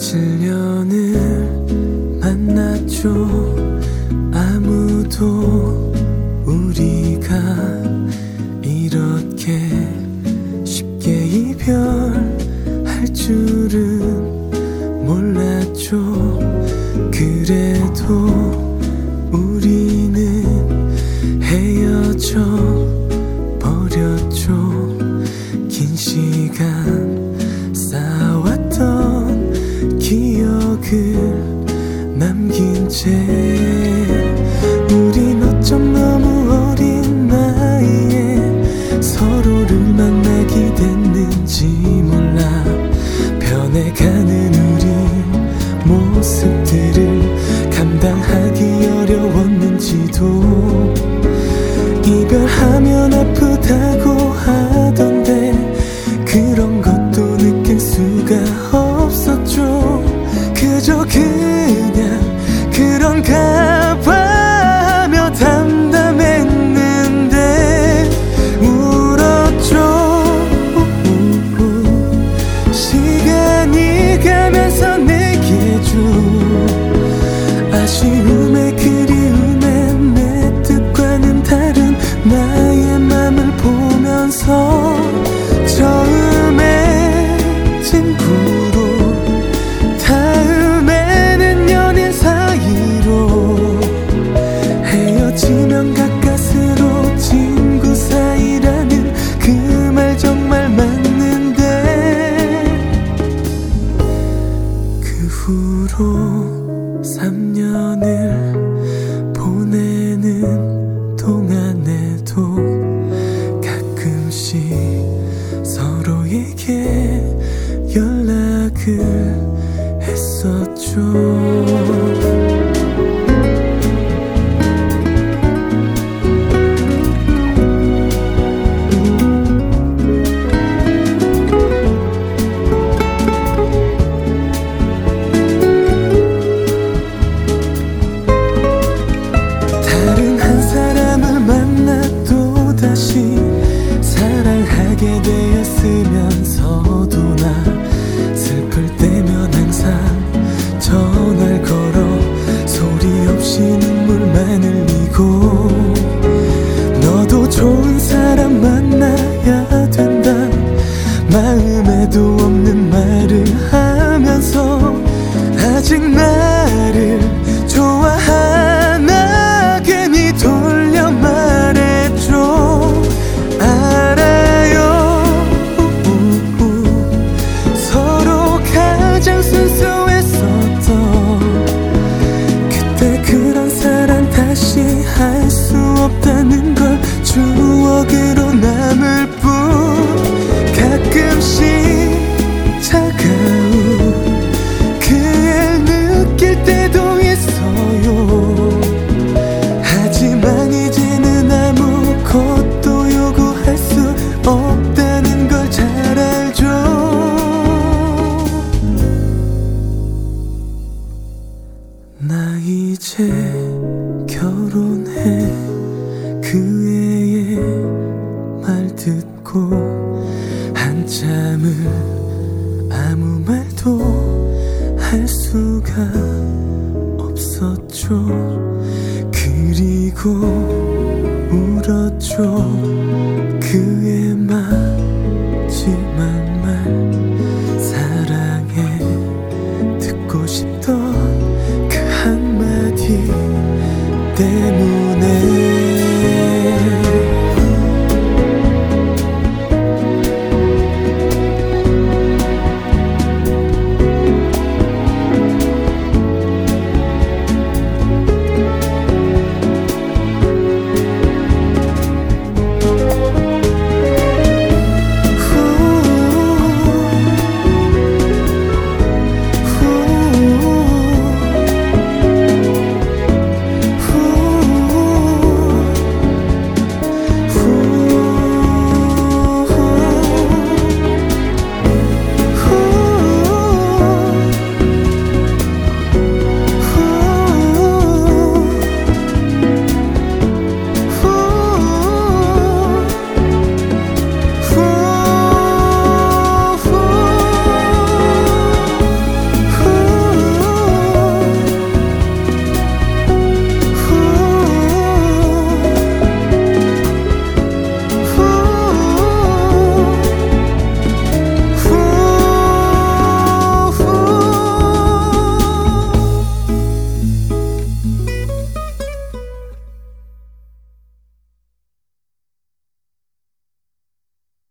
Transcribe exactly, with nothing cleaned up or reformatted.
칠 년을 만났죠. 아무도 우리가 이렇게 쉽게 이별할 줄은 몰랐죠. 그래도 우리는 헤어져 버렸죠. 긴 시간 쌓아왔던 기억을 남긴 채 우린 어쩜 너무 어린 나이에 서로를 만나게 됐는지 몰라. 변해가는 우리 모습들을 감당하기 어려웠는지도. 이별하면 아프다고 하던데 그런 것도 느낄 수가 없었죠. 그저 그냥 그런가 봐 하며 담담했는데 울었죠. 시간이 가면서 내게 준 아쉬움에 그리움에 내 뜻과는 다른 나의 맘을 보면서 처음에 친구로 다음에는 연인 사이로 헤어지면 가까스로 친구 사이라는 그 말 정말 맞는데. 그 후로 삼 년을 보내는 동안에도 가끔씩 서로에게 연락을 했었죠. 다른 한 사람을 만나 또 다시 사랑하게 되었으면서도 나 슬플 때면 항상 전화를 걸어 소리 없이 눈물만 흘리고 너도 좋은 사람 만나야 된다 마음에도 없는 말을 하면서 아직 나를 좋아하나 괜히 돌려 말했죠. 알아요. 서로 가장 순수했었던 그때 그런 사랑 다시 할 수 없다는 걸 추억으로 남을 뿐. 가끔씩 차가운 그애를 느낄 때도 있어요. 하지만 이제는 아무것도 요구할 수 없다는 걸 잘 알죠. 나 이제 결혼해. 그 애의 말 듣고 한참을 아무 말도 할 수가 없었죠. 그리고 울었죠. 그의 마지막 말 사랑해 듣고 싶던 그 한마디 때문에.